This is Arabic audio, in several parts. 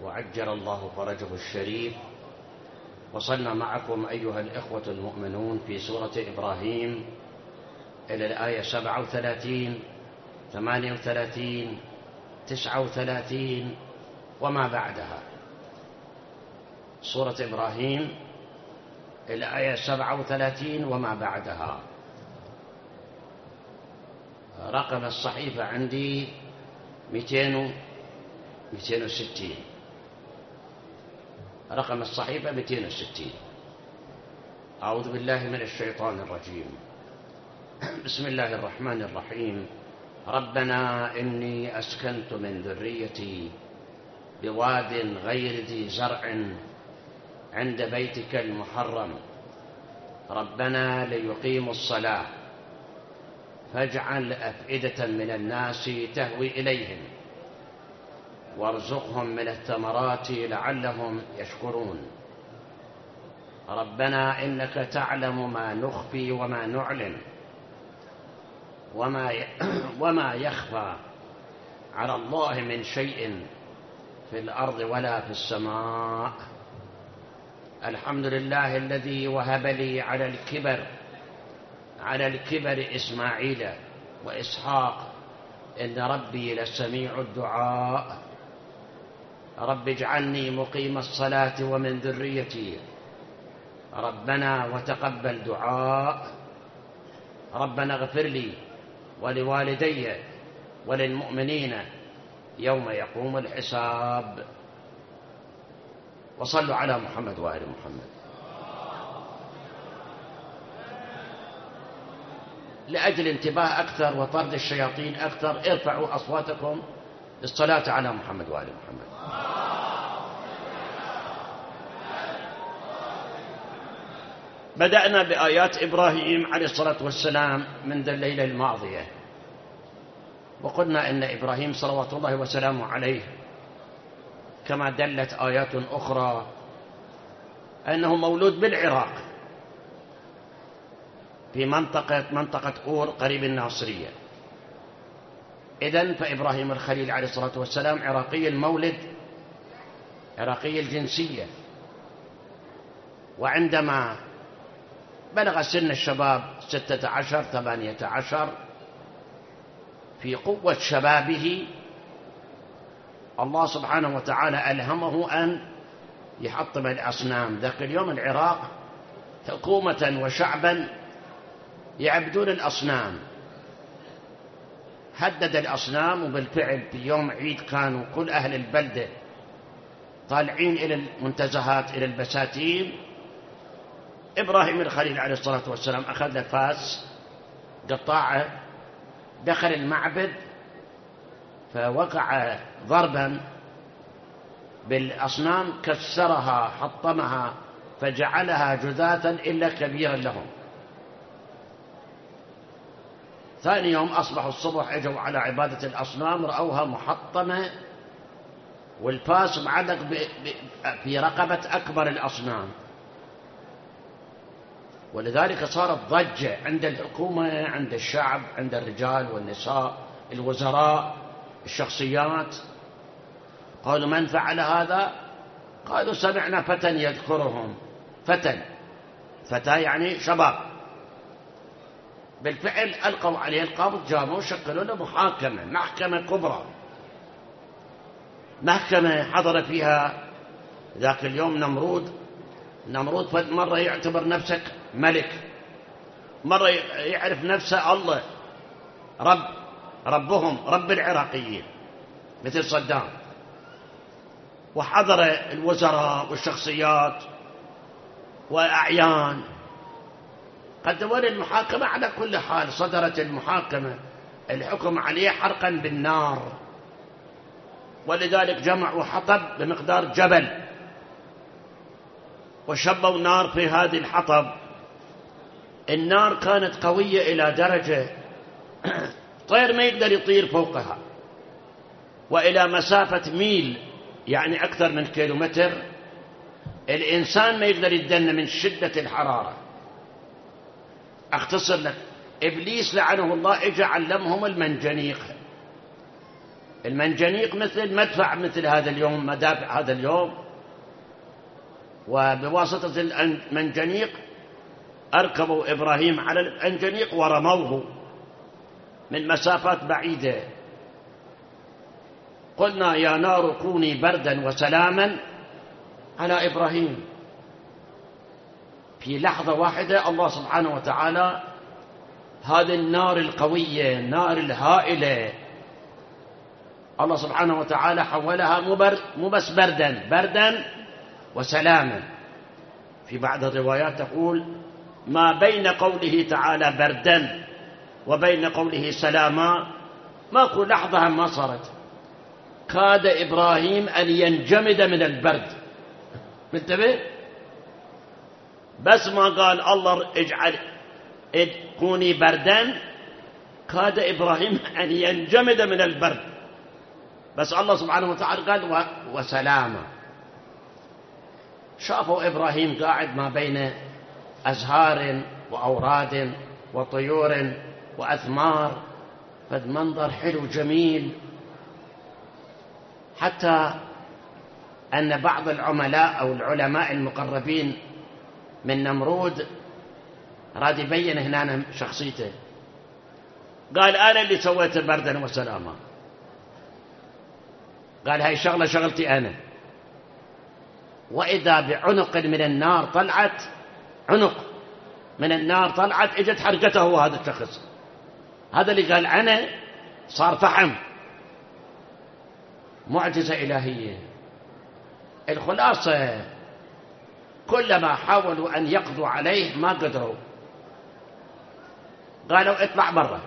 وعجل الله فرجه الشريف. وصلنا معكم أيها الإخوة المؤمنون في سورة إبراهيم إلى الآية 37 38 39 وما بعدها. سورة إبراهيم الآية 37 وما بعدها. رقم الصحيفة عندي 260. رقم الصحيفة 260. أعوذ بالله من الشيطان الرجيم. بسم الله الرحمن الرحيم. ربنا إني أسكنت من ذريتي بواد غير ذي زرع عند بيتك المحرم ربنا ليقيموا الصلاة فاجعل أفئدة من الناس تهوي إليهم وارزقهم من الثمرات لعلهم يشكرون. ربنا إنك تعلم ما نخفي وما نعلن وما يخفى على الله من شيء في الأرض ولا في السماء. الحمد لله الذي وهب لي على الكبر إسماعيل وإسحاق إن ربي لسميع الدعاء. رب اجعلني مقيم الصلاة ومن ذريتي ربنا وتقبل دعاء. ربنا اغفر لي ولوالدي وللمؤمنين يوم يقوم الحساب. وصلوا على محمد وآل محمد. لأجل انتباه أكثر وطرد الشياطين أكثر ارفعوا أصواتكم بالصلاة على محمد وآل محمد. بدأنا بآيات إبراهيم عليه الصلاة والسلام من ذا الليلة الماضية، وقلنا إن إبراهيم صلوات الله وسلامه عليه كما دلت آيات أخرى أنه مولود بالعراق في منطقة أور قريب الناصرية. إذن فإبراهيم الخليل عليه الصلاة والسلام عراقي المولد، عراقي الجنسية. وعندما بلغ سن الشباب 16 18 في قوة شبابه الله سبحانه وتعالى ألهمه أن يحطم الأصنام. ذاك اليوم العراق حكومة وشعبا يعبدون الأصنام، هدد الأصنام. وبالفعل في يوم عيد كانوا كل أهل البلدة طالعين إلى المنتزهات إلى البساتين. إبراهيم الخليل عليه الصلاة والسلام أخذ له فاس قطاعه، دخل المعبد فوقع ضربا بالأصنام كسرها حطمها فجعلها جذاثا إلا كبيرا لهم. ثاني يوم أصبحوا الصبح اجوا على عبادة الأصنام رأوها محطمة والفاس معلق في رقبة أكبر الأصنام. ولذلك صارت ضجة عند الحكومة، عند الشعب، عند الرجال والنساء، الوزراء، الشخصيات. قالوا من فعل هذا؟ قالوا سمعنا فتى يذكرهم. فتى يعني شباب. بالفعل ألقوا عليه القبض، جابوا شكلوا له محكمة كبرى، محكمة حضر فيها ذاك اليوم نمرود مرة يعتبر نفسك ملك، مرة يعرف نفسه الله ربهم رب العراقيين مثل صدام. وحضر الوزراء والشخصيات وأعيان قدموا المحاكمة. على كل حال صدرت المحاكمة الحكم عليه حرقا بالنار. ولذلك جمعوا حطب بمقدار جبل وشبوا نار في هذه الحطب. النار كانت قوية إلى درجة طير ما يقدر يطير فوقها، وإلى مسافة ميل يعني أكثر من كيلومتر الإنسان ما يقدر يدن من شدة الحرارة. أختصر لك، إبليس لعنه الله إجا علمهم المنجنيق. المنجنيق مثل مدفع مثل هذا اليوم، مدافع هذا اليوم، وبواسطة المنجنيق أركبوا إبراهيم على المنجنيق ورموه من مسافات بعيدة. قلنا يا نار كوني بردا وسلاما على إبراهيم. في لحظة واحدة الله سبحانه وتعالى هذه النار القوية، النار الهائلة، الله سبحانه وتعالى حولها مو بس بردا وسلاما. في بعض الروايات تقول ما بين قوله تعالى بردا وبين قوله سلاما ماكو لحظة ما صارت، كاد إبراهيم أن ينجمد من البرد. منتبه؟ بس ما قال الله اجعل كوني بردا، كاد إبراهيم أن ينجمد من البرد، بس الله سبحانه وتعالى قال وسلاما. شافوا إبراهيم قاعد ما بين أزهار وأوراد وطيور وأثمار، فالمنظر حلو جميل، حتى أن بعض العملاء أو العلماء المقربين من نمرود راد يبين هنا شخصيته، قال أنا اللي سويت بردا وسلاما، قال هاي شغلة شغلتي أنا. وإذا بعنق من النار طلعت، عنق من النار طلعت اجت حرقته هو هذا الشخص، هذا اللي قال أنا صار فحم. معجزة إلهية. الخلاصة كلما حاولوا أن يقضوا عليه ما قدروا، قالوا اطلع برا.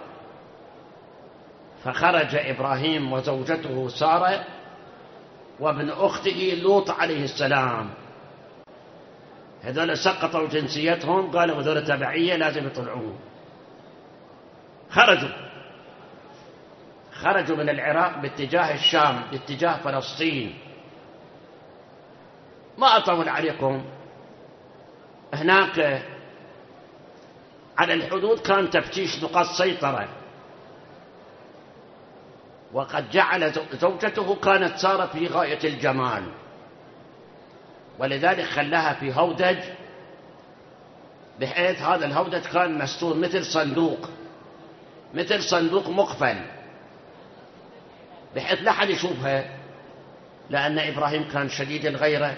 فخرج إبراهيم وزوجته سارة وابن أخته لوط عليه السلام. هذول سقطوا جنسيتهم، قالوا هذول تبعية لازم يطلعوهم. خرجوا من العراق باتجاه الشام، باتجاه فلسطين. ما أطول عليكم، هناك على الحدود كان تفتيش نقاط سيطرة، وقد جعل زوجته كانت سارة في غاية الجمال، ولذلك خلاها في هودج، بحيث هذا الهودج كان مستور مثل صندوق مقفل، بحيث لا حد يشوفها، لأن إبراهيم كان شديد الغيرة.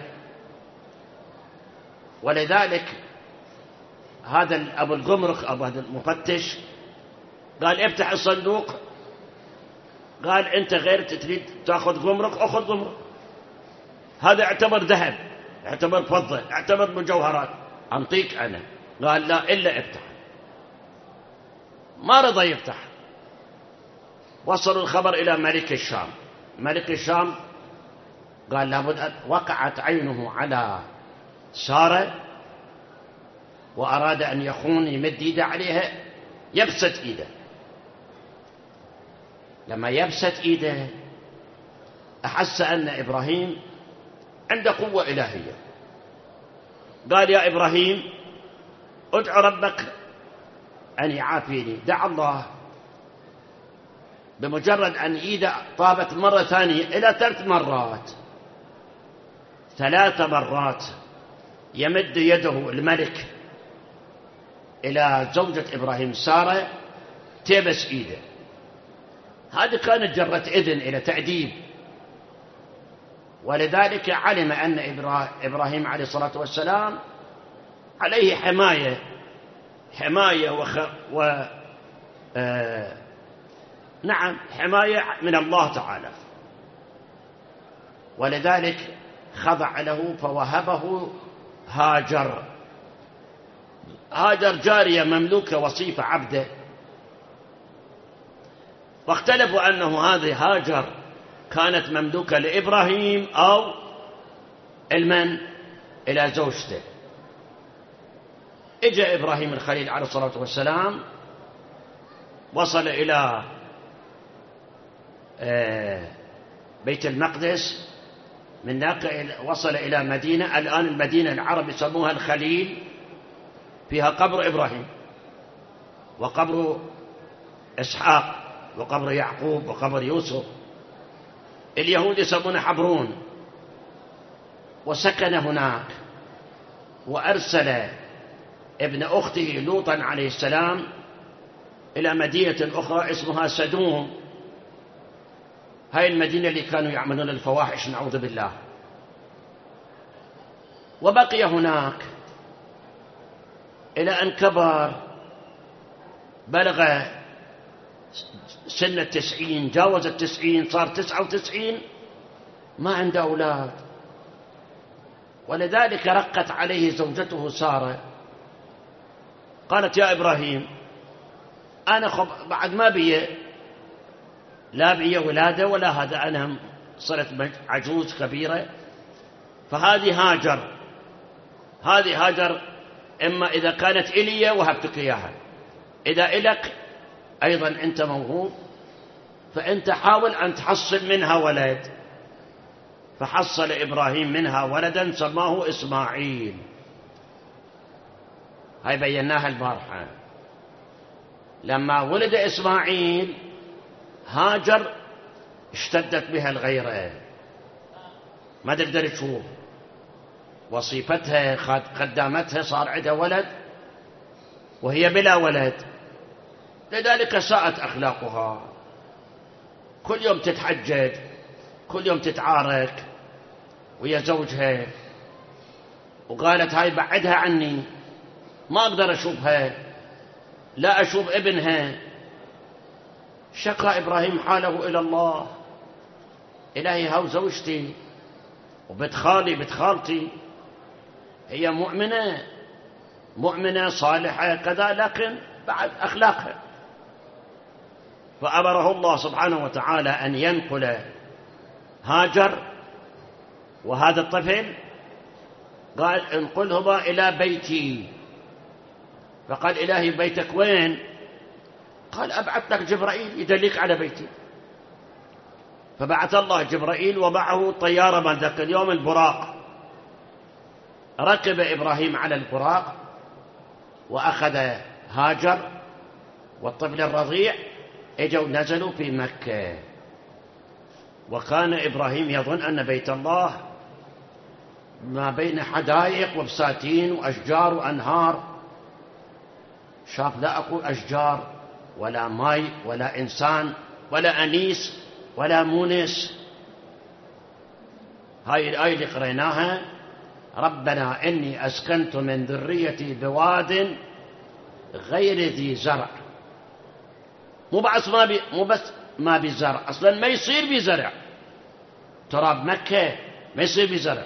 ولذلك هذا أبو الجمرك أبو هذا المفتش قال افتح الصندوق، قال أنت غير تريد تأخذ جمرك، أخذ جمرك، هذا اعتبر ذهب، اعتبر فضة، اعتبر مجوهرات، أنطيك أنا. قال لا إلا افتح. ما رضى يفتح. وصلوا الخبر إلى ملك الشام قال لابد أن وقعت عينه على سارة وأراد أن يخون، يمد إيده عليها، يبسط إيده. لما يبسط إيده أحس أن إبراهيم عنده قوة إلهية. قال يا إبراهيم ادعو ربك أن يعافيني. دعا الله. بمجرد أن إيده طابت مرة ثانية إلى 3 مرات يمد يده الملك إلى زوجة إبراهيم سارة تبس إيده. هذه كانت جرة إذن إلى تأديب. ولذلك علم أن إبراهيم عليه الصلاة والسلام عليه حماية نعم حماية من الله تعالى، ولذلك خضع له فوهبه هاجر جارية مملوكة وصيفة عبده. واختلفوا أنه هذه هاجر كانت مملوكة لإبراهيم أو إلى زوجته. إجا إبراهيم الخليل عليه الصلاة والسلام، وصل إلى بيت المقدس، من ذاك وصل إلى مدينة، الآن المدينة العرب يسموها الخليل، فيها قبر إبراهيم وقبر إسحاق وقبر يعقوب وقبر يوسف. اليهود يسمونه حبرون، وسكن هناك، وأرسل ابن أخته لوطا عليه السلام إلى مدينة أخرى اسمها سدوم. هاي المدينة اللي كانوا يعملون الفواحش نعوذ بالله. وبقي هناك إلى أن كبر، بلغ سن 90، جاوز 90، صار 99، ما عنده أولاد. ولذلك رقت عليه زوجته سارة، قالت: يا إبراهيم، أنا بعد ما بي لا بي ولادة ولا هذا، أنا صرت عجوز كبيرة، فهذه هاجر إما إذا كانت إلي وهبتك إياها، إذا إلك أيضا أنت موهوب، فأنت حاول أن تحصل منها ولد. فحصل إبراهيم منها ولدا سماه إسماعيل. هاي بيناها البارحة. لما ولد إسماعيل هاجر اشتدت بها الغيرة، ما تقدر تشوف وصيفتها، خدامتها صار عندها ولد وهي بلا ولد، لذلك ساءت أخلاقها، كل يوم تتحجج، كل يوم تتعارك ويا زوجها، وقالت: هاي بعدها عني، ما أقدر أشوفها، لا أشوف ابنها. شكى إبراهيم حاله إلى الله: إلهي، هاو زوجتي وبنت خالتي هي مؤمنة صالحة كذا، لكن بعد أخلاقها. فأمره الله سبحانه وتعالى أن ينقل هاجر وهذا الطفل، قال: انقلهما إلى بيتي. فقال: إلهي، بيتك وين؟ قال: أبعث لك جبرائيل يدلك على بيتي. فبعث الله جبرائيل ومعه طيارة من ذاك اليوم، البراق. ركب إبراهيم على البراق وأخذ هاجر والطفل الرضيع، اجوا نزلوا في مكة. وكان إبراهيم يظن أن بيت الله ما بين حدائق وبساتين وأشجار وأنهار. شاف لا أقول أشجار ولا ماء ولا إنسان ولا أنيس ولا مونس. هاي الآية اللي قريناها: ربنا إني أسكنت من ذريتي بواد غير ذي زرع. مو بس ما بزرع، أصلا ما يصير بزرع، تراب مكة ما يصير بزرع،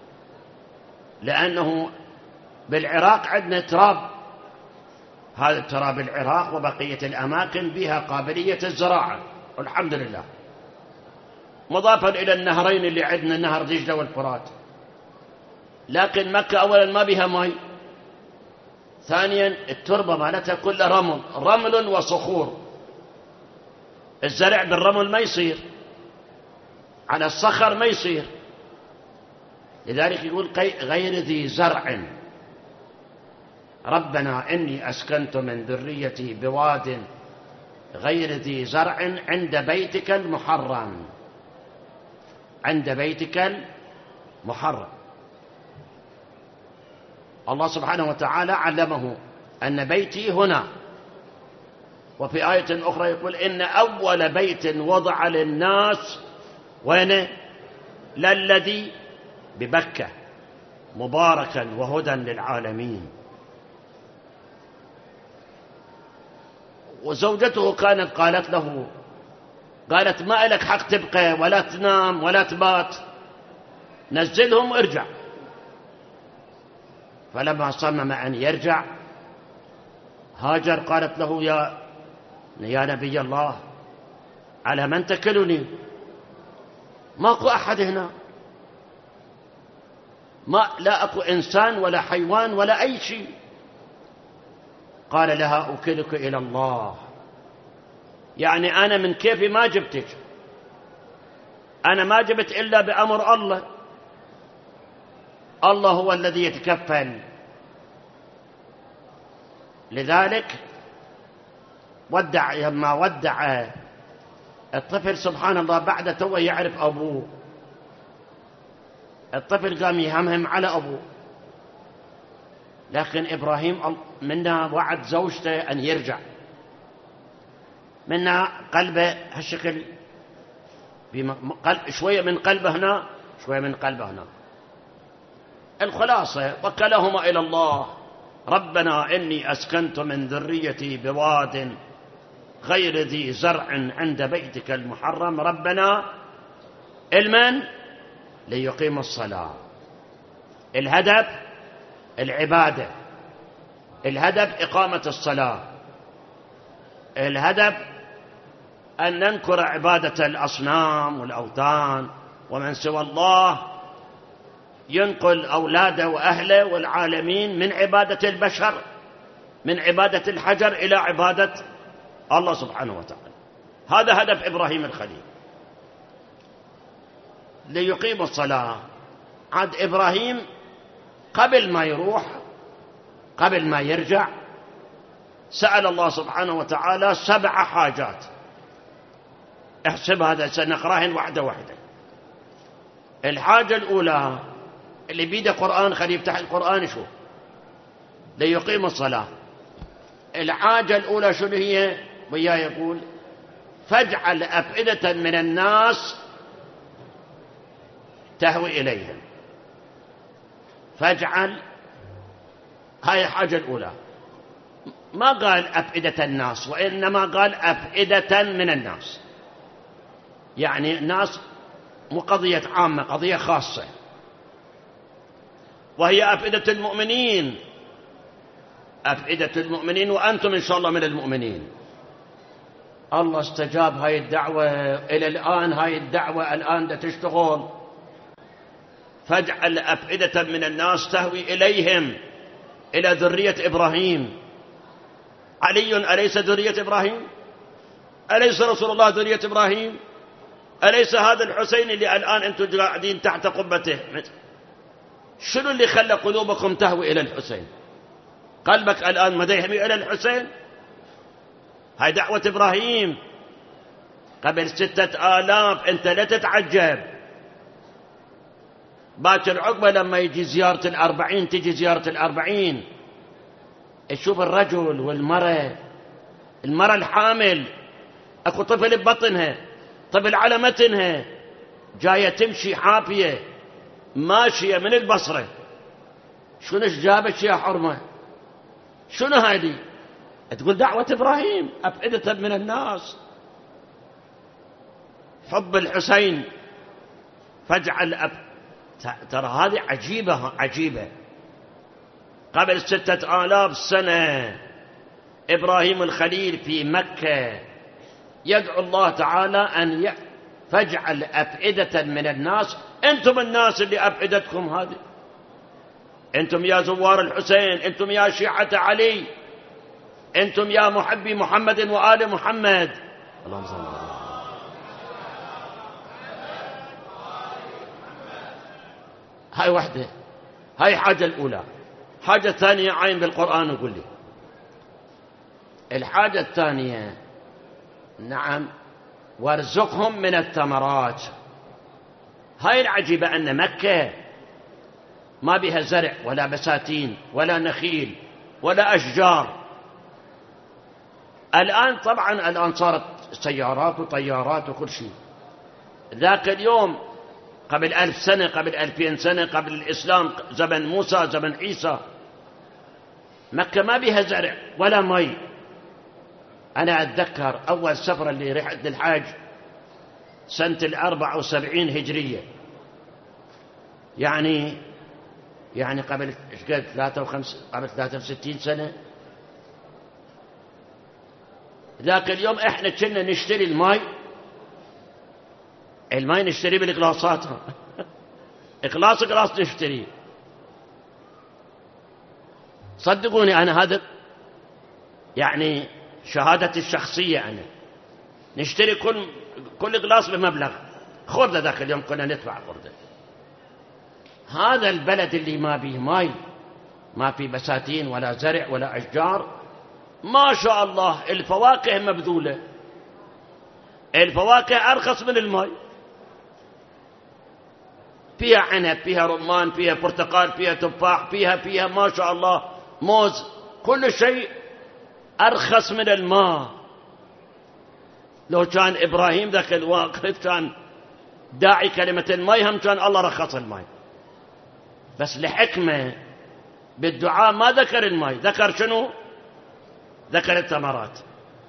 لأنه بالعراق عندنا تراب، هذا تراب العراق وبقية الأماكن بها قابلية الزراعة والحمد لله، مضافا إلى النهرين اللي عندنا، نهر دجلة والفرات. لكن مكة أولا ما بها ماء، ثانيا التربة مالتها كلها رمل وصخور، الزرع بالرمل ما يصير، على الصخر ما يصير. لذلك يقول غير ذي زرع. ربنا إني أسكنت من ذريتي بواد غير ذي زرع عند بيتك المحرم، عند بيتك المحرم. الله سبحانه وتعالى علمه أن بيتي هنا. وفي آية أخرى يقول: إن أول بيت وضع للناس وين؟ للذي ببكة مباركا وهدى للعالمين. وزوجته كانت قالت له، قالت: ما لك حق تبقى ولا تنام ولا تبات، نزلهم وارجع. فلما صمم أن يرجع هاجر قالت له: يا نبي الله، على من تكلني؟ ماكو أحد هنا، لا أكو إنسان ولا حيوان ولا أي شيء. قال لها: أكلك إلى الله، يعني أنا من كيفي ما جبتك، أنا ما جبت إلا بأمر الله، الله هو الذي يتكفل. لذلك لما ودع الطفل سبحان الله بعد توه يعرف أبوه، الطفل قام يهمهم على أبوه، لكن إبراهيم منا وعد زوجته أن يرجع، منا قلبه هالشكل، شوية من قلبه هنا شوية من قلبه هنا. الخلاصة وكلهما إلى الله. ربنا إني أسكنت من ذريتي بواد غير ذي زرع عند بيتك المحرم ربنا المن ليقيم الصلاة. الهدف العبادة، الهدف إقامة الصلاة، الهدف أن ننكر عبادة الأصنام والأوثان ومن سوى الله، ينقل أولاده وأهله والعالمين من عبادة البشر، من عبادة الحجر إلى عبادة الله سبحانه وتعالى. هذا هدف إبراهيم الخليل، ليقيم الصلاة. عاد إبراهيم قبل ما يروح، قبل ما يرجع، سأل الله سبحانه وتعالى 7 حاجات. احسب هذا، سنقراهن واحدة واحدة. الحاجة الأولى اللي بيده قرآن خليه يفتح القرآن شو ليقيم الصلاة. الحاجة الأولى شنو هي؟ وياه يقول فاجعل أفئدة من الناس تهوي إليهم. فاجعل، هاي الحاجة الأولى. ما قال أفئدة الناس، وإنما قال أفئدة من الناس، يعني الناس مو قضية عامة، قضية خاصة، وهي أفئدة المؤمنين. أفئدة المؤمنين وأنتم إن شاء الله من المؤمنين. الله استجاب هاي الدعوة إلى الآن، هاي الدعوة الآن تشتغل. فاجعل أفئدة من الناس تهوي إليهم، إلى ذرية إبراهيم. علي أليس ذرية إبراهيم؟ أليس رسول الله ذرية إبراهيم؟ أليس هذا الحسين اللي الآن أنتم قاعدين تحت قبته؟ شنو اللي خلى قلوبكم تهوي إلى الحسين؟ قلبك الآن مدى يهوي إلى الحسين؟ هاي دعوة إبراهيم قبل 6000. أنت لا تتعجب باكر عقبة لما يجي زيارة 40، تجي زيارة 40 تشوف الرجل والمرأة، المرأة الحامل أكو طفل ببطنها، طفل على متنها، جاية تمشي حافية ماشية من البصرة. شنو جابك يا حرمة؟ شنو هذه؟ تقول دعوة إبراهيم أفئدة من الناس. حب الحسين فاجعل ترى هذه عجيبة عجيبة. قبل 6000 سنة إبراهيم الخليل في مكة يدعو الله تعالى أن فاجعل أفئدة من الناس. أنتم الناس اللي أفئدتكم هذه، أنتم يا زوار الحسين، أنتم يا شيعة علي، أنتم يا محبي محمد وآل محمد. اللهم صل على محمد. هاي واحدة، هاي حاجة الأولى. حاجة ثانية عين بالقرآن وقول لي. الحاجة الثانية نعم وارزقهم من الثمرات. هاي العجيبة أن مكة ما بها زرع ولا بساتين ولا نخيل ولا أشجار. الآن طبعا الآن صارت سيارات وطيارات وكل شيء. ذاك اليوم قبل 1000 سنة، قبل 2000 سنة، قبل الإسلام، زمن موسى، زمن عيسى، مكة ما بها زرع ولا مي. أنا أتذكر أول سفرة اللي رحت للحاج سنة 74 هجرية، يعني قبل قبل 63 سنة. ذاك اليوم احنا كنا نشتري الماء نشتري بالإقلاصات إقلاص نشتري. صدقوني أنا هذا يعني شهادتي الشخصية، أنا نشتري كل إقلاص بمبلغ. خردة ذاك اليوم كنا ندفع خردة. هذا البلد اللي ما فيه ماء، ما فيه بساتين ولا زرع ولا أشجار، ما شاء الله الفواكه مبذولة، الفواكه أرخص من الماء، فيها عنب، فيها رمان، فيها برتقال، فيها تفاح، فيها ما شاء الله موز، كل شيء أرخص من الماء. لو كان إبراهيم ذاك الوقت كان داعي كلمة الماء، هم كان الله رخص الماء، بس لحكمة بالدعاء ما ذكر الماء، ذكر شنو؟ ذكر الثمرات.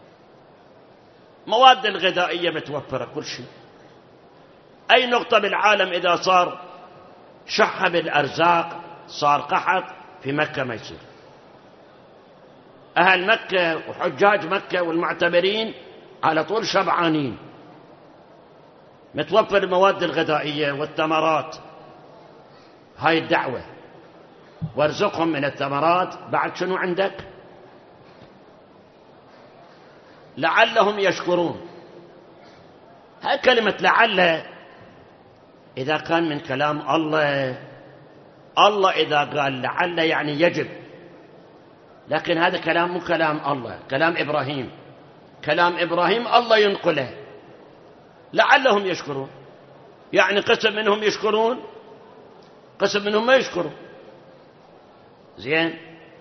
مواد الغذائية متوفرة كل شيء. أي نقطة بالعالم إذا صار شح بالأرزاق، صار قحط، في مكة ما يصير. أهل مكة وحجاج مكة والمعتبرين على طول شبعانين، متوفر المواد الغذائية والثمرات. هاي الدعوة، وارزقهم من الثمرات. بعد شنو عندك؟ لعلهم يشكرون. هاي كلمة لعل إذا كان من كلام الله إذا قال لعل يعني يجب، لكن هذا كلام مو كلام الله، كلام إبراهيم. كلام إبراهيم الله ينقله. لعلهم يشكرون، يعني قسم منهم يشكرون، قسم منهم ما يشكرون. زين،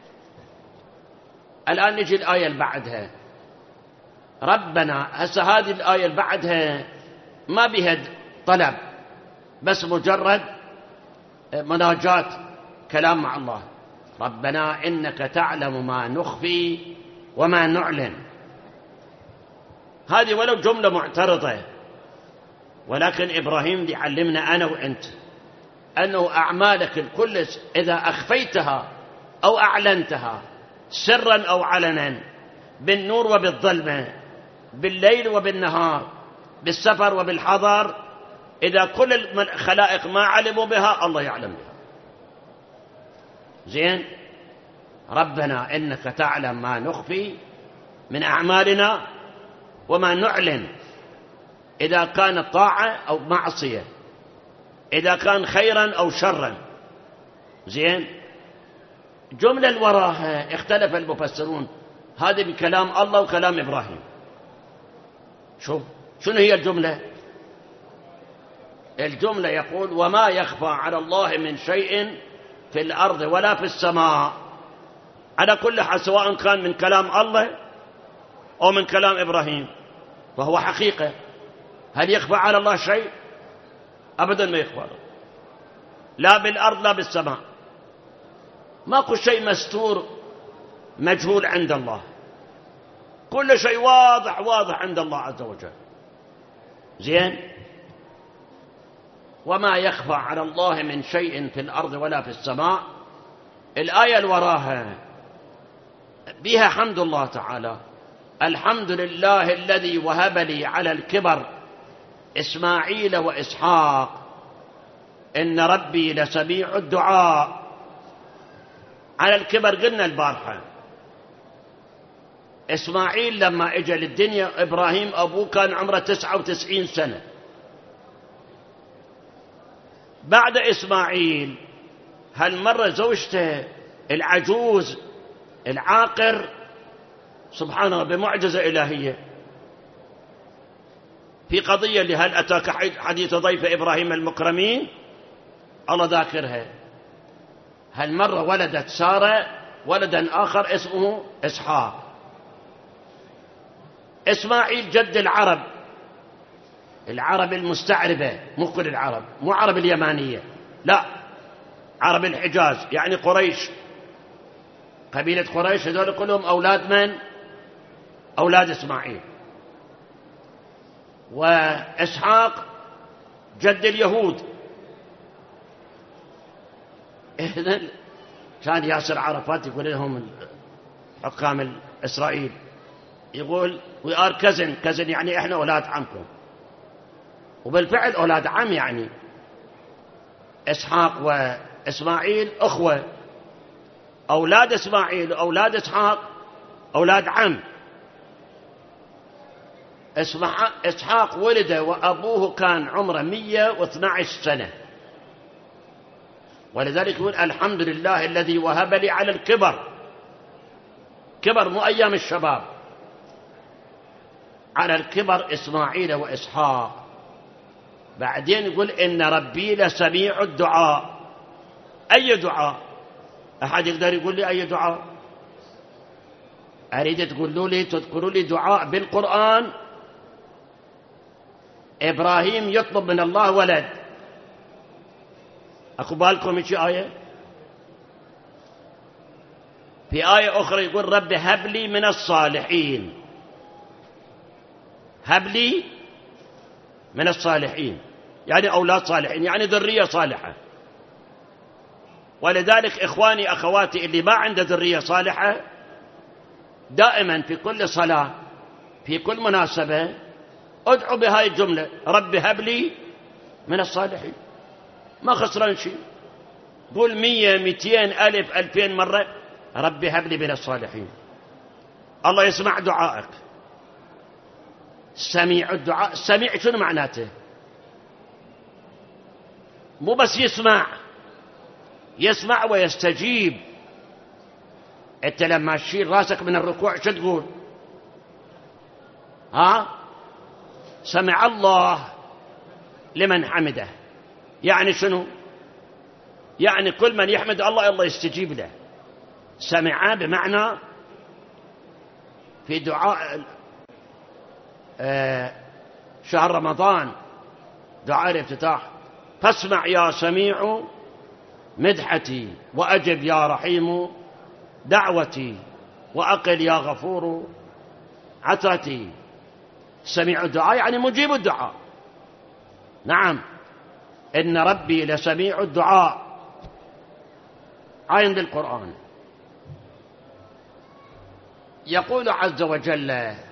الآن نجي الآية اللي بعدها. ربنا، هسه هذه الآية اللي بعدها ما بها طلب، بس مجرد مناجاة، كلام مع الله. ربنا إنك تعلم ما نخفي وما نعلن. هذه ولو جملة معترضة، ولكن إبراهيم يعلمنا أنا وأنت أنه أعمالك الكل إذا أخفيتها أو أعلنتها سرا أو علنا، بالنور وبالظلمة، بالليل وبالنهار، بالسفر وبالحضر، إذا كل الخلائق ما علموا بها الله يعلم بها. زين، ربنا إنك تعلم ما نخفي من أعمالنا وما نعلن، إذا كانت طاعة أو معصية، إذا كان خيرا أو شرا. زين، جملة اللي وراها اختلف المفسرون، هذه بكلام الله وكلام إبراهيم. شوف شنو هي الجملة. الجملة يقول وما يخفى على الله من شيء في الأرض ولا في السماء. على كل حال، سواء كان من كلام الله أو من كلام إبراهيم فهو حقيقة. هل يخفى على الله شيء؟ أبدا ما يخفى، لا بالأرض لا بالسماء. ماكو شيء مستور مجهول عند الله، كل شيء واضح عند الله عز وجل. زين، وما يخفى على الله من شيء في الأرض ولا في السماء. الآية اللي وراها بها حمد الله تعالى. الحمد لله الذي وهب لي على الكبر إسماعيل وإسحاق إن ربي لسميع الدعاء. على الكبر قلنا البارحة، إسماعيل لما إجا للدنيا، إبراهيم أبوه كان عمره 99 سنة. بعد إسماعيل هالمرة زوجته العجوز العاقر، سبحان الله بمعجزة إلهية، في قضية اللي هل أتاك حديث ضيف إبراهيم المكرمين، الله ذاكرها. هالمرة ولدت سارة ولدا آخر اسمه إسحاق. إسماعيل جد العرب المستعربة، مو كل العرب، مو عرب اليمانية، لا، عرب الحجاز، يعني قريش، قبيلة قريش، هذول كلهم أولاد من؟ أولاد إسماعيل. وإسحاق جد اليهود. إذن كان ياسر عرفات يقول لهم حكام إسرائيل، يقول we are cousin يعني إحنا أولاد عمكم، وبالفعل أولاد عم، يعني إسحاق وإسماعيل أخوة، أولاد إسماعيل وأولاد إسحاق أولاد عم. إسحاق ولد وأبوه كان عمره 112 سنة، ولذلك يقول الحمد لله الذي وهب لي على الكبر. كبر مو أيام الشباب، على الكبر إسماعيل وإسحاق. بعدين يقول إن ربي لسميع الدعاء. أي دعاء؟ أحد يقدر يقول لي أي دعاء؟ أريد تذكروا لي دعاء بالقرآن إبراهيم يطلب من الله ولد. أقبالكم شي آية؟ في آية أخرى يقول رب هب لي من الصالحين. هب لي من الصالحين يعني أولاد صالحين، يعني ذرية صالحة. ولذلك إخواني أخواتي اللي ما عنده ذرية صالحة دائما في كل صلاة في كل مناسبة ادعو بهاي الجملة رب هب لي من الصالحين. ما خسران شيء. قول 100 200 ألف 2000 مرة رب هب لي من الصالحين. الله يسمع دعائك. سميع الدعاء. سميع شنو معناته؟ مو بس يسمع ويستجيب. انت لما تشيل راسك من الركوع شو تقول؟ سمع الله لمن حمده. يعني شنو؟ يعني كل من يحمد الله يستجيب له. سمع بمعنى في دعاء شهر رمضان دعاء الافتتاح فاسمع يا سميع مدحتي وأجب يا رحيم دعوتي وأقل يا غفور عثرتي. سميع الدعاء يعني مجيب الدعاء. نعم إن ربي لسميع الدعاء. عين بالقرآن يقول عز وجل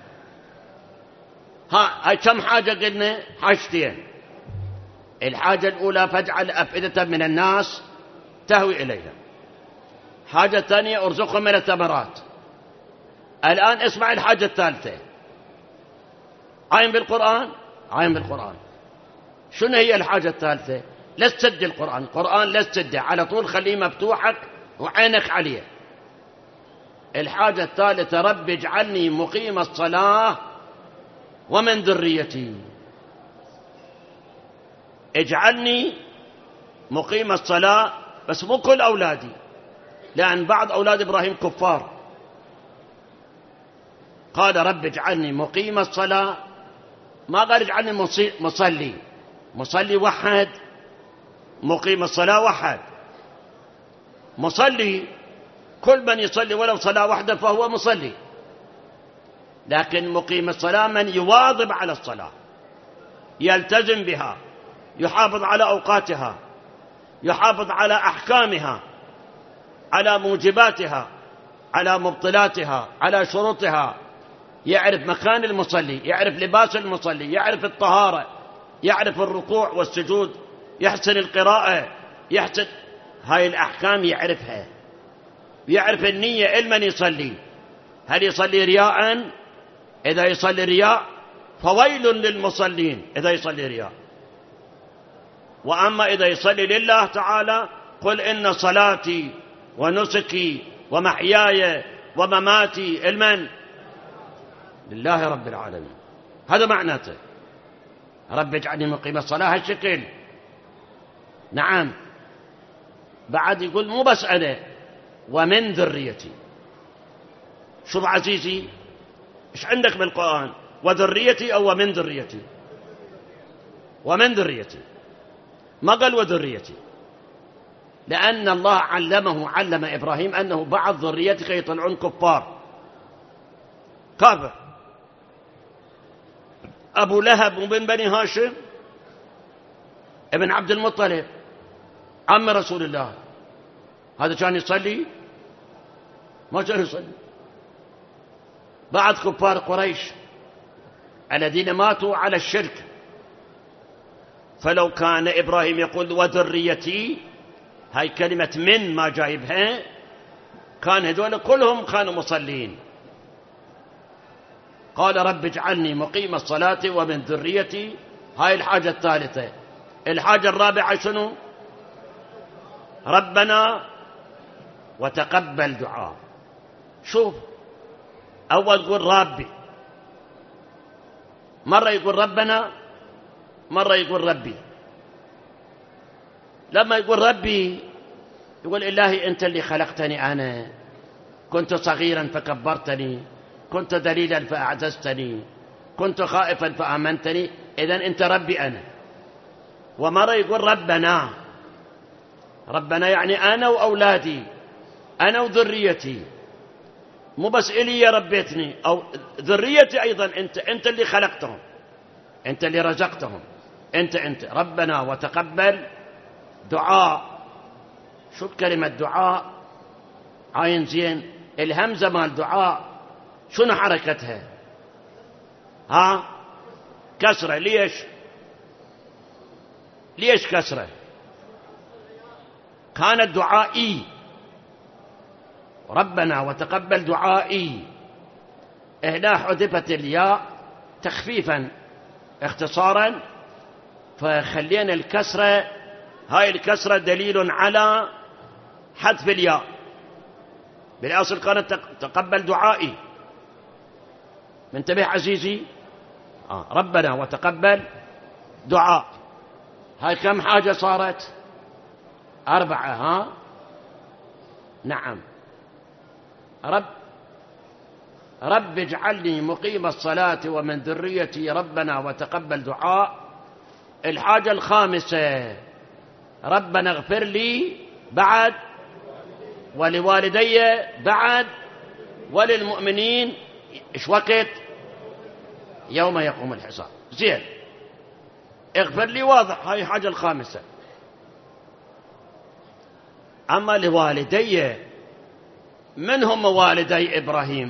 هاي كم حاجة قلنا؟ حاجتين. الحاجة الأولى فاجعل أفئدة من الناس تهوي إليها. حاجة ثانية ارزقهم من الثمرات. الآن اسمع الحاجة الثالثة. عين بالقرآن. عين بالقرآن. شنو هي الحاجة الثالثة؟ لا تسد القرآن لا تسده على طول، خليه مفتوحك وعينك عليه. الحاجة الثالثة رب اجعلني مقيم الصلاة ومن ذريتي. اجعلني مقيم الصلاة، بس مو كل أولادي، لأن بعض أولاد إبراهيم كفار. قال رب اجعلني مقيم الصلاة، ما قال اجعلني مصلي وحد، مقيم الصلاة وحد. مصلي كل من يصلي ولو صلاة واحدة فهو مصلي، لكن مقيم الصلاة من يواظب على الصلاة، يلتزم بها، يحافظ على أوقاتها، يحافظ على أحكامها، على موجباتها، على مبطلاتها، على شروطها، يعرف مكان المصلي، يعرف لباس المصلي، يعرف الطهارة، يعرف الركوع والسجود، يحسن القراءة، يحسن هاي الأحكام يعرفها، يعرف النية لمن يصلي. هل يصلي رياء؟ إذا يصلي رياء فويل للمصلين إذا يصلي رياء. وأما إذا يصلي لله تعالى قل إن صلاتي ونسكي ومحياي ومماتي لمن؟ لله رب العالمين. هذا معناته رب اجعلني مقيم الصلاة هالشكل. نعم. بعد يقول مو بس أنا ومن ذريتي. شوف عزيزي إيش عندك بالقرآن؟ وذريتي أو ومن ذريتي؟ ومن ذريتي، ما قال وذريتي، لأن الله علم إبراهيم أنه بعض ذريتك يطلعون كفار كافر. أبو لهب من بني هاشم ابن عبد المطلب عم رسول الله، هذا كان يصلي؟ ما كان يصلي. بعض كفار قريش الذين ماتوا على الشرك، فلو كان إبراهيم يقول وذريتي، هاي كلمة من ما جايبها، كان هذول كلهم كانوا مصلين. قال رب اجعلني مقيم الصلاة ومن ذريتي. هاي الحاجة الثالثة. الحاجة الرابعة شنو؟ ربنا وتقبل دعاء. شوف، أول قول ربي، مرة يقول ربنا، مرة يقول ربي. لما يقول ربي يقول إلهي أنت اللي خلقتني، أنا كنت صغيرا فكبرتني، كنت دليلا فأعززتني، كنت خائفا فآمنتني، إذن أنت ربي أنا. ومرة يقول ربنا، ربنا يعني أنا وأولادي، أنا وذريتي، مو بس إلي ربيتني، أو ذريتي أيضا أنت اللي خلقتهم، أنت اللي رزقتهم، أنت ربنا وتقبل دعاء. شو كلمة دعاء؟ عين زين، الهمزة مال دعاء شنو حركتها؟ كسرة. ليش كسرة؟ كانت دعائي، ربنا وتقبل دعائي، هنا حذفت الياء تخفيفا اختصارا، فخلينا الكسرة، هاي الكسرة دليل على حذف الياء. بالأصل كانت تقبل دعائي. منتبه عزيزي؟ ربنا وتقبل دعاء. هاي كم حاجة صارت؟ 4. نعم. رب اجعلني مقيم الصلاة ومن ذريتي، ربنا وتقبل دعاء. الحاجة الخامسة ربنا اغفر لي بعد، ولوالدي بعد، وللمؤمنين. ايش وقت؟ يوم يقوم الحساب. زين، اغفر لي واضح، هاي حاجة الخامسة. أما لوالدي، من هم والدي إبراهيم؟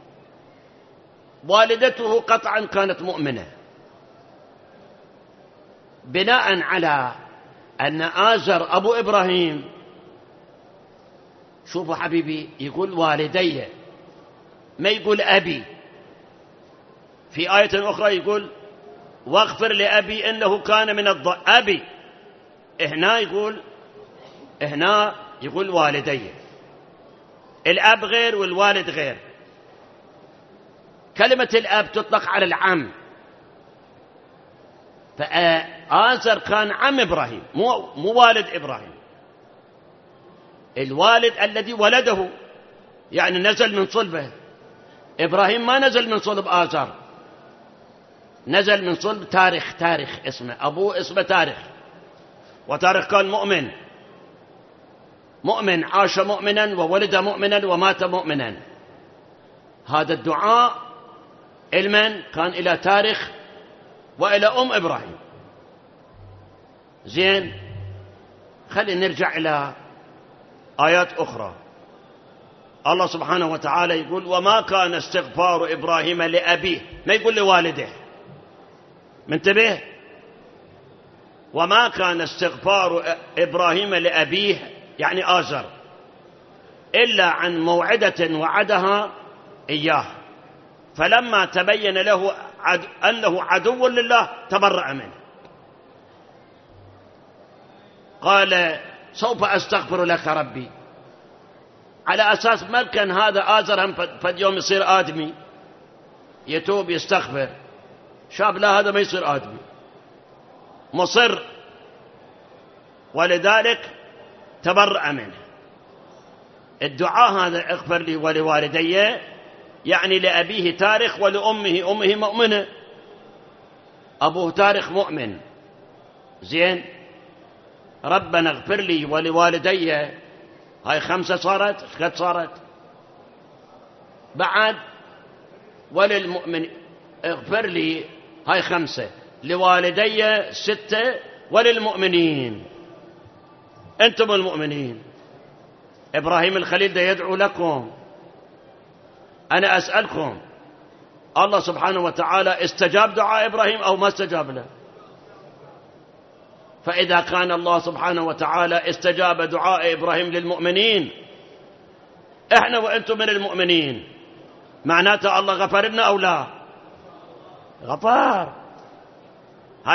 والدته قطعا كانت مؤمنة، بناء على أن آزر أبو إبراهيم. شوفوا حبيبي، يقول والدي ما يقول أبي. في آية أخرى يقول واغفر لأبي إنه كان من أبي. هنا يقول والدي. الأب غير والوالد غير. كلمة الأب تطلق على العم، فآزر كان عم إبراهيم، مو والد إبراهيم. الوالد الذي ولده، يعني نزل من صلبه. إبراهيم ما نزل من صلب آزر، نزل من صلب تارخ اسمه، أبوه اسمه تارخ، وتارخ كان مؤمن، عاش مؤمنا وولد مؤمنا ومات مؤمنا. هذا الدعاء المن كان إلى تارخ وإلى أم إبراهيم. زين، خلينا نرجع إلى آيات أخرى. الله سبحانه وتعالى يقول وما كان استغفار إبراهيم لأبيه، ما يقول لوالده. منتبه، وما كان استغفار إبراهيم لأبيه يعني آزر، إلا عن موعدة وعدها إياه، فلما تبين له أنه عدو لله تبرأ منه. قال سوف أستغفر لك ربي، على أساس ما كان هذا آزر هم فد يوم يصير آدمي يتوب يستغفر. شاب لا، هذا ما يصير آدمي، مصر، ولذلك تبرأ منه. الدعاء هذا اغفر لي ولوالدي يعني لأبيه تارخ ولأمه، أمه مؤمنة، أبوه تارخ مؤمن. زين، ربنا اغفر لي ولوالدي، هاي 5 صارت. قد صارت بعد وللمؤمن اغفر لي، هاي 5، لوالدي 6، وللمؤمنين. أنتم المؤمنين. إبراهيم الخليل ده يدعو لكم. أنا أسألكم، الله سبحانه وتعالى استجاب دعاء إبراهيم أو ما استجاب له؟ فإذا كان الله سبحانه وتعالى استجاب دعاء إبراهيم للمؤمنين، إحنا وأنتم من المؤمنين، معناته الله غفر لنا أو لا؟ غفار. هاي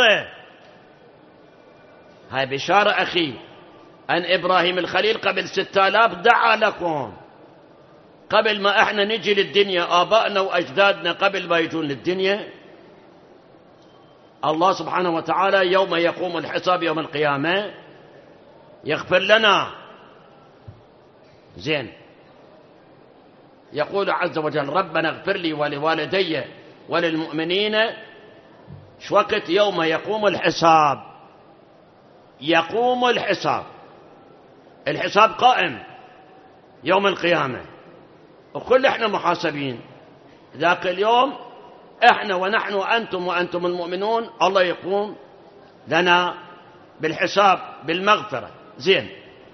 بشارة أخي، أن إبراهيم الخليل قبل 6000 دعا لكم، قبل ما إحنا نجي للدنيا. آبائنا وأجدادنا قبل ما يجون للدنيا الله سبحانه وتعالى يوم يقوم الحساب يوم القيامة يغفر لنا. زين، يقول عز وجل ربنا اغفر لي ولوالدي وللمؤمنين شو وقت يوم يقوم الحساب. يقوم الحساب، الحساب قائم يوم القيامة، وكل احنا محاسبين ذاك اليوم، احنا ونحن وأنتم وأنتم المؤمنون. الله يقوم لنا بالحساب بالمغفرة. زين،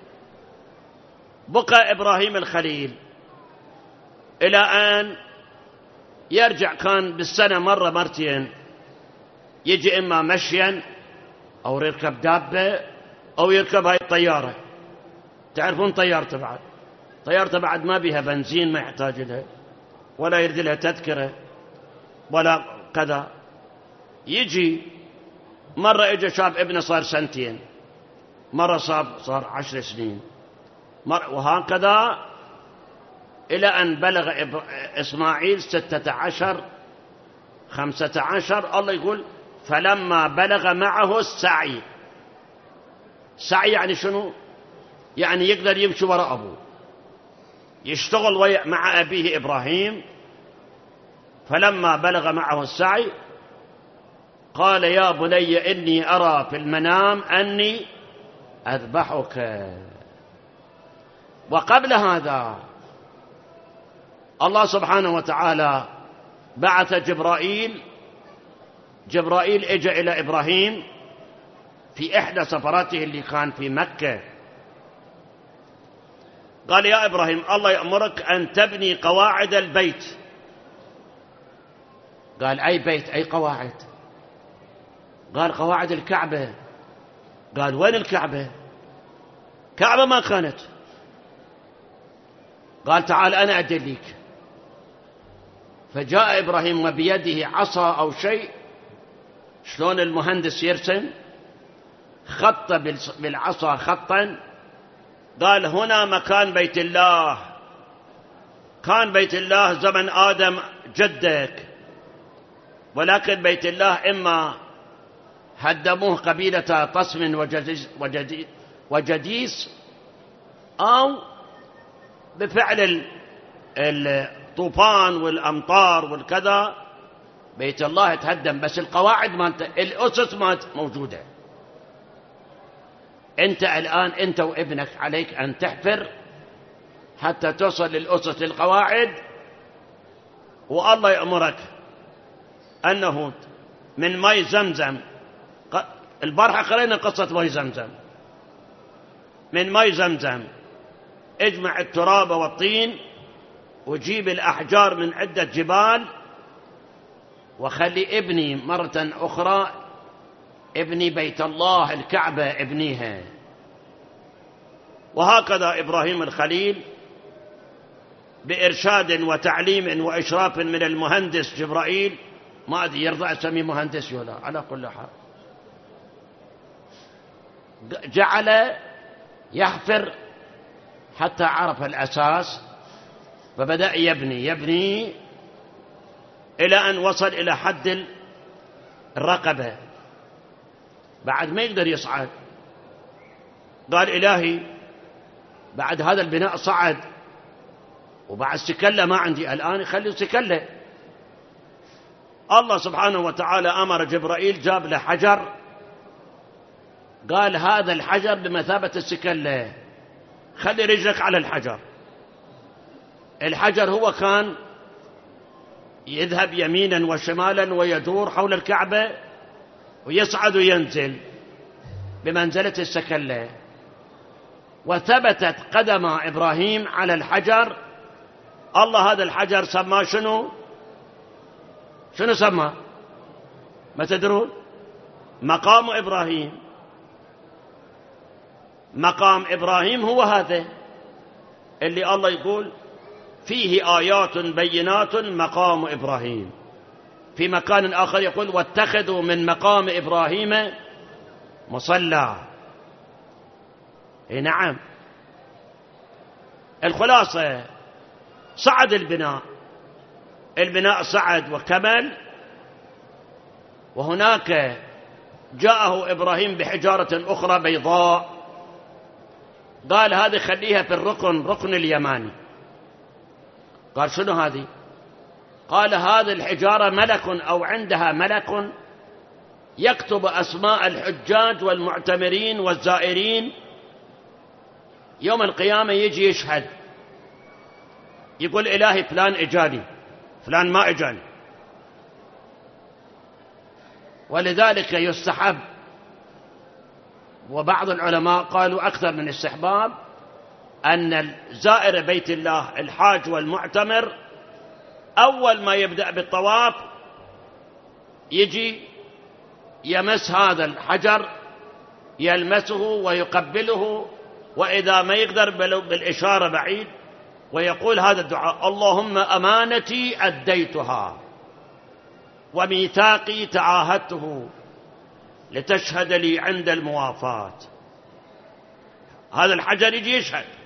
بقى إبراهيم الخليل إلى أن يرجع، كان بالسنة مرة مرتين يجي إما مشيا أو يركب دابة أو يركب هاي الطيارة. تعرفون طيارته بعد ما بيها بنزين، ما يحتاج لها ولا يرد لها تذكرة ولا كذا. يجي مرة إجا شاب ابنه صار 2 سنين، مرة صار 10 سنين، وهكذا إلى أن بلغ إسماعيل 16 15. الله يقول فلما بلغ معه السعي. سعي يعني شنو؟ يعني يقدر يمشي وراء أبوه، يشتغل مع أبيه إبراهيم. فلما بلغ معه السعي قال يا بني إني أرى في المنام أني أذبحك. وقبل هذا الله سبحانه وتعالى بعث جبرائيل اجى إلى إبراهيم في إحدى سفراته اللي كان في مكة. قال يا إبراهيم الله يأمرك أن تبني قواعد البيت. قال أي بيت؟ أي قواعد؟ قال قواعد الكعبة. قال وين الكعبة؟ كعبة ما كانت. قال تعال أنا أدليك. فجاء إبراهيم وبيده عصا أو شيء، شلون المهندس يرسم، خط بالعصا خطا. قال هنا مكان بيت الله، كان بيت الله زمن آدم جدك، ولكن بيت الله إما هدموه قبيلة طسم وجديس أو بفعل الطوفان والأمطار والكذا بيت الله تهدم، بس القواعد الأسس ما موجودة. أنت الآن أنت وابنك عليك أن تحفر حتى توصل للأسس للقواعد، والله يأمرك أنه من ماء زمزم. البارحة قرينا قصة ماء زمزم. من ماء زمزم اجمع التراب والطين وجيب الأحجار من عدة جبال، وخلي ابني مرة أخرى ابني بيت الله الكعبة ابنيها. وهكذا إبراهيم الخليل بإرشاد وتعليم وإشراف من المهندس جبرائيل، ما أدري يرضى أسمي مهندس ولا، على كل حال جعل يحفر حتى عرف الأساس، فبدأ يبني إلى أن وصل إلى حد الرقبة. بعد ما يقدر يصعد قال إلهي بعد هذا البناء صعد وبعد سكلة ما عندي الآن، خلي سكلة. الله سبحانه وتعالى أمر جبرائيل جاب له حجر، قال هذا الحجر بمثابة السكلة، خلي رجلك على الحجر. الحجر هو كان يذهب يمينا وشمالا ويدور حول الكعبة ويصعد وينزل بمنزلة السكلة. وثبتت قدم إبراهيم على الحجر. الله هذا الحجر سماه شنو سماه؟ ما تدرون؟ مقام إبراهيم. مقام إبراهيم هو هذا اللي الله يقول فيه آيات بينات مقام إبراهيم. في مكان آخر يقول واتخذوا من مقام إبراهيم مصلى. نعم. الخلاصة صعد البناء صعد وكمل، وهناك جاءه إبراهيم بحجارة أخرى بيضاء، قال هذه خليها في ركن اليماني. قال شنو هذه؟ قال هذه الحجارة ملك أو عندها ملك يكتب أسماء الحجاج والمعتمرين والزائرين، يوم القيامة يجي يشهد يقول إلهي فلان إجاني، فلان ما إجاني. ولذلك يستحب، وبعض العلماء قالوا أكثر من استحباب، أن زائر بيت الله الحاج والمعتمر أول ما يبدأ بالطواف يجي يمس هذا الحجر، يلمسه ويقبله، وإذا ما يقدر بالإشارة بعيد، ويقول هذا الدعاء: اللهم أمانتي أديتها وميثاقي تعاهدته لتشهد لي عند الموافاة. هذا الحجر يجي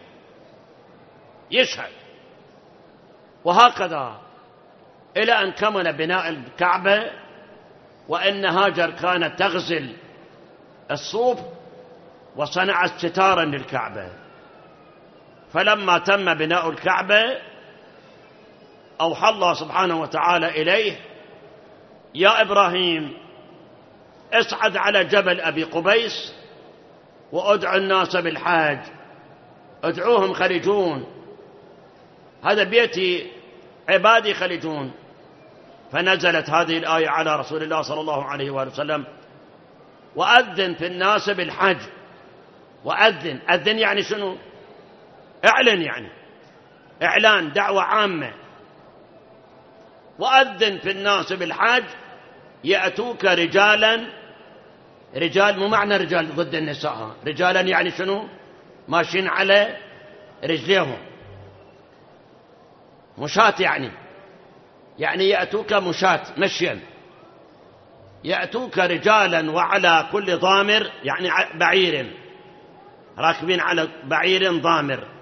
يشهد. وهكذا إلى أن كمل بناء الكعبة، وإن هاجر كانت تغزل الصوف وصنعت ستارا للكعبة. فلما تم بناء الكعبة أوحى الله سبحانه وتعالى إليه: يا إبراهيم اصعد على جبل أبي قبيس وأدعو الناس بالحاج، ادعوهم خليجون، هذا بيتي عبادي خليجون. فنزلت هذه الآية على رسول الله صلى الله عليه وآله وسلم: وأذن في الناس بالحج. أذن يعني شنو؟ اعلن، يعني إعلان، دعوة عامة. وأذن في الناس بالحج يأتوك رجالا، رجال مو معنى رجال ضد النساء، رجالا يعني شنو؟ ماشيين على رجليهم، مشاة يعني يأتوك مشاة مشيا، يأتوك رجالا وعلى كل ضامر، يعني بعير، راكبين على بعير ضامر.